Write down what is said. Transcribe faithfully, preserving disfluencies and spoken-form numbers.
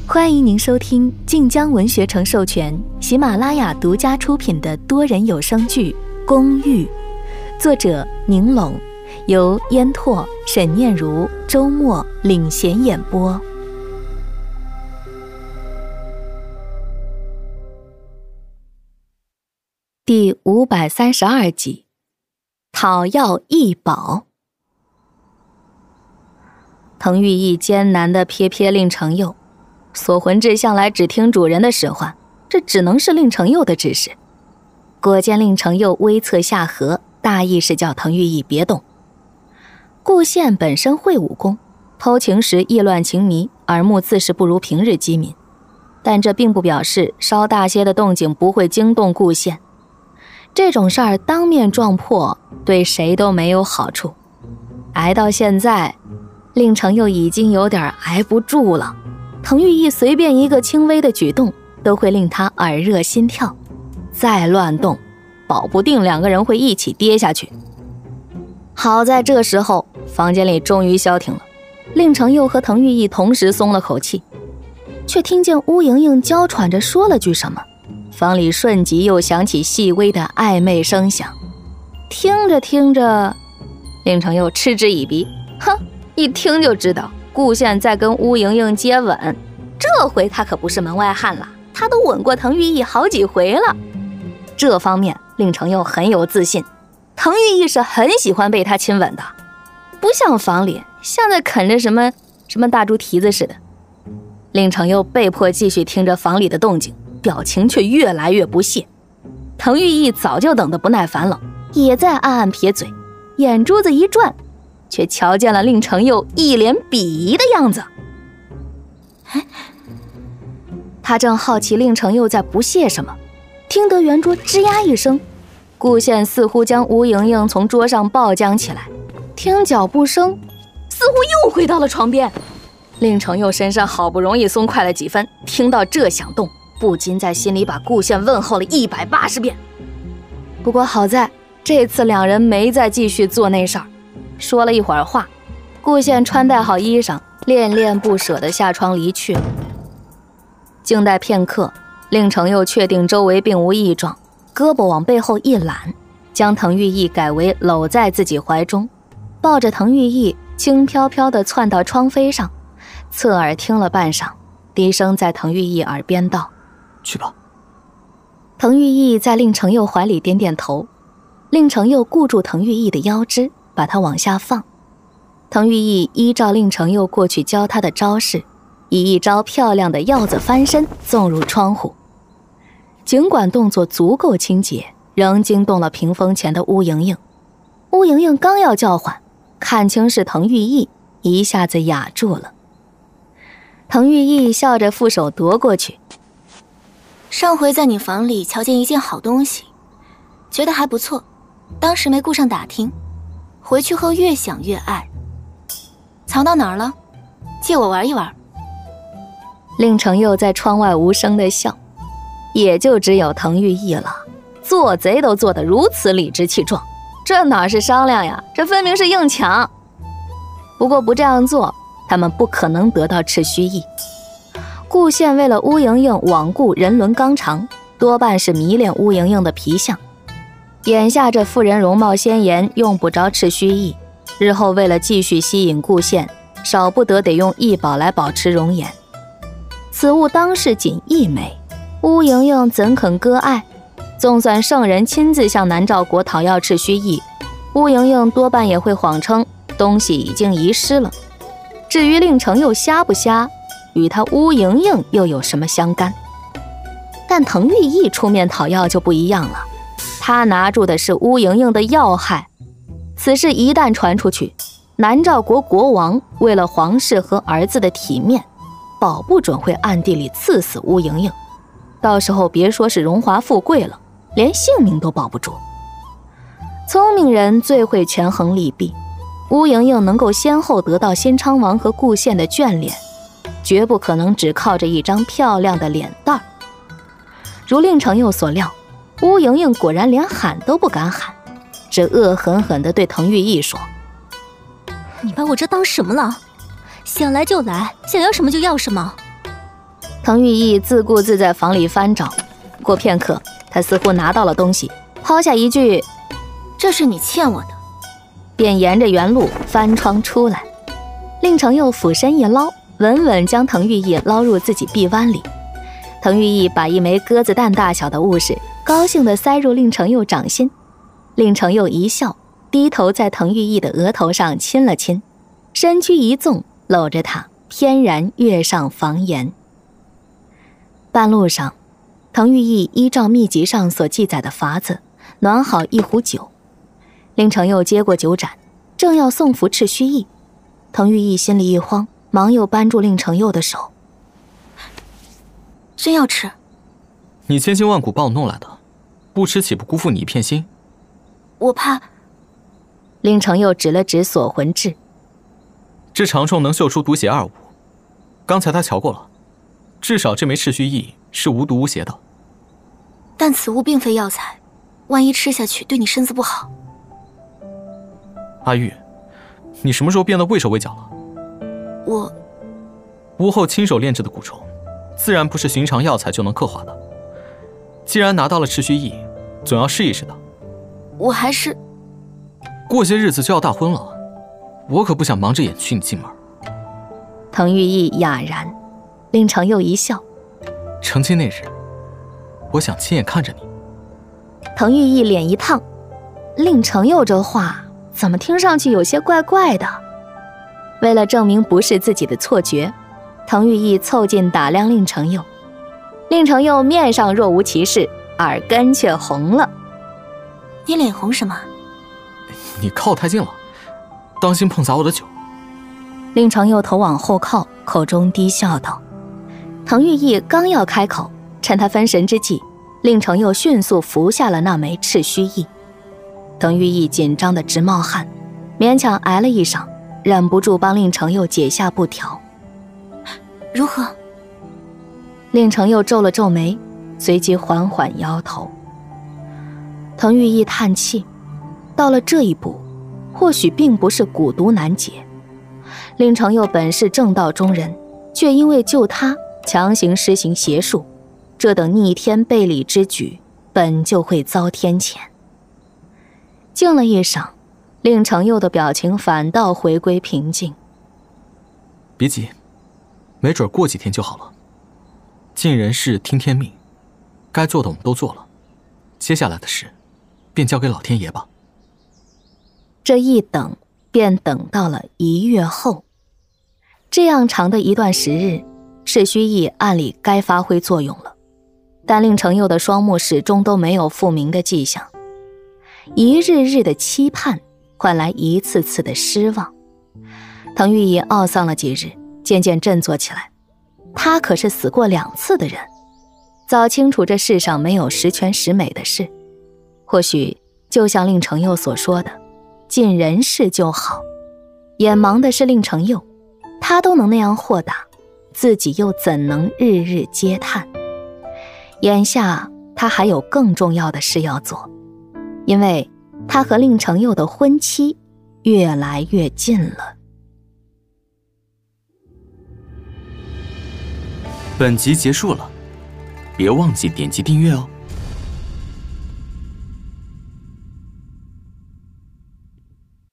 欢迎您收听晋江文学城授权、喜马拉雅独家出品的多人有声剧《公寓》，作者宁拢，由烟拓、沈念如、周末领衔演播。第五百三十二集，讨要异宝。滕玉义艰难地瞥瞥令程佑，锁魂志向来只听主人的使唤，这只能是令程佑的指示。果见令程佑微侧下颌，大意是叫滕玉义别动。顾宪本身会武功，偷情时意乱情迷，耳目自是不如平日机敏，但这并不表示稍大些的动静不会惊动顾宪。这种事儿当面撞破，对谁都没有好处。挨到现在，令程佑已经有点挨不住了。滕玉义随便一个轻微的举动都会令他耳热心跳，再乱动保不定两个人会一起跌下去。好在这时候房间里终于消停了，令程佑和滕玉义同时松了口气，却听见乌莹莹娇喘着说了句什么，房里瞬即又响起细微的暧昧声响。听着听着，令程佑嗤之以鼻，哼，一听就知道顾宪在跟乌莹莹接吻，这回他可不是门外汉了，他都吻过滕玉义好几回了。这方面令程佑很有自信，滕玉义是很喜欢被他亲吻的，不像房里像在啃着什么什么大猪蹄子似的。令程佑被迫继续听着房里的动静，表情却越来越不屑。滕玉义早就等得不耐烦了，也在暗暗撇嘴，眼珠子一转，却瞧见了令程佑一脸鄙夷的样子。他正好奇令程佑在不屑什么，听得圆桌吱呀一声，顾宪似乎将吴莹莹从桌上抱将起来，听脚步声似乎又回到了床边。令程佑身上好不容易松快了几分，听到这响动，不禁在心里把顾宪问候了一百八十遍。不过好在这次两人没再继续做那事儿，说了一会儿话，顾宪穿戴好衣裳，恋恋不舍地下床离去了。静待片刻，令程佑确定周围并无异状，胳膊往背后一揽，将滕玉义改为搂在自己怀中，抱着滕玉义轻飘飘地窜到窗扉上，侧耳听了半晌，低声在滕玉义耳边道： 去吧。 滕玉义在令程佑怀里点点头，令程佑顾住滕玉义的腰肢，把他往下放。滕玉义依照令程佑过去教他的招式，以一招漂亮的鹞子翻身纵入窗户。尽管动作足够轻捷，仍惊动了屏风前的乌莹莹。乌莹莹刚要叫唤，看清是滕玉义，一下子哑住了。滕玉义笑着负手夺过去： 上回在你房里瞧见一件好东西，觉得还不错，当时没顾上打听，回去后越想越爱。藏到哪儿了？借我玩一玩。 令程佑在窗外无声地笑，也就只有滕玉义了，做贼都做得如此理直气壮，这哪是商量呀，这分明是硬抢。不过不这样做，他们不可能得到赤须意。顾宪为了乌莹莹罔顾人伦纲常，多半是迷恋乌莹莹的皮相。眼下这妇人容貌鲜艳，用不着赤须意，日后为了继续吸引顾宪，少不得得用异宝来保持容颜。此物当是锦衣美，乌莹莹怎肯割爱？纵算圣人亲自向南诏国讨要赤须意，乌莹莹多半也会谎称东西已经遗失了。至于令程佑瞎不瞎，与他乌莹莹又有什么相干？但滕玉义出面讨要就不一样了，他拿住的是乌莹莹的要害。此事一旦传出去，南诏国国王为了皇室和儿子的体面，保不准会暗地里刺死乌莹莹，到时候别说是荣华富贵了，连性命都保不住。聪明人最会权衡利弊，乌莹莹能够先后得到新昌王和顾宪的眷恋，绝不可能只靠着一张漂亮的脸蛋儿。如令程佑所料，乌莹莹果然连喊都不敢喊，只恶狠狠地对滕玉义说： 你把我这当什么了？想来就来，想要什么就要什么。 滕玉义自顾自在房里翻找，过片刻，他似乎拿到了东西，抛下一句：“ 这是你欠我的。” 便沿着原路翻窗出来。令程佑俯身一捞，稳稳将滕玉义捞入自己臂弯里。滕玉义把一枚鸽子蛋大小的物事高兴地塞入令程佑掌心。令程佑一笑，低头在滕玉义的额头上亲了亲，身躯一纵，搂着他翩然跃上房檐。半路上，滕玉义依照秘籍上所记载的法子暖好一壶酒。令程佑接过酒盏，正要送服赤须义，滕玉义心里一慌，忙又扳住令程佑的手。 真要吃？ 你千辛万苦把我弄来的，不吃岂不辜负你一片心？ 我怕。 令程佑指了指锁魂痣， 这长虫能嗅出毒邪二物，刚才他瞧过了，至少这枚赤须翼是无毒无邪的。 但此物并非药材，万一吃下去对你身子不好。 阿玉，你什么时候变得畏手畏脚了？ 我巫后亲手炼制的蛊虫，自然不是寻常药材就能刻画的。既然拿到了赤须翼，总要试一试的。 我还是…… 过些日子就要大婚了，我可不想忙着眼去你进门。 滕玉义哑然，令程佑一笑。 成亲那日，我想亲眼看着你。 滕玉义脸一烫，令程佑这话怎么听上去有些怪怪的？为了证明不是自己的错觉，滕玉义凑近打量令程佑。令程佑面上若无其事，耳根却红了。 你脸红什么？ 你靠太近了，当心碰砸我的酒。 令程佑头往后靠，口中低笑道。滕玉义刚要开口，趁他分神之际，令程佑迅速服下了那枚赤须翼。滕玉义紧张得直冒汗，勉强挨了一晌，忍不住帮令程佑解下布条。 如何？ 令程佑皱了皱眉，随即缓缓摇头。滕玉义叹气，到了这一步，或许并不是蛊毒难解。令程佑本是正道中人，却因为救他强行施行邪术，这等逆天背礼之举，本就会遭天谴。静了一晌，令程佑的表情反倒回归平静。 别急，没准过几天就好了。尽人事听天命，该做的我们都做了，接下来的事便交给老天爷吧。 这一等便等到了一月后。这样长的一段时日，赤须翼按理该发挥作用了，但令程佑的双目始终都没有复明的迹象。一日日的期盼换来一次次的失望。滕玉义懊丧了几日，渐渐振作起来。他可是死过两次的人，早清楚这世上没有十全十美的事。或许就像令程佑所说的，尽人事就好。眼盲的是令程佑，他都能那样豁达，自己又怎能日日嗟叹？眼下他还有更重要的事要做，因为他和令程佑的婚期越来越近了。 本集结束了，别忘记点击订阅哦。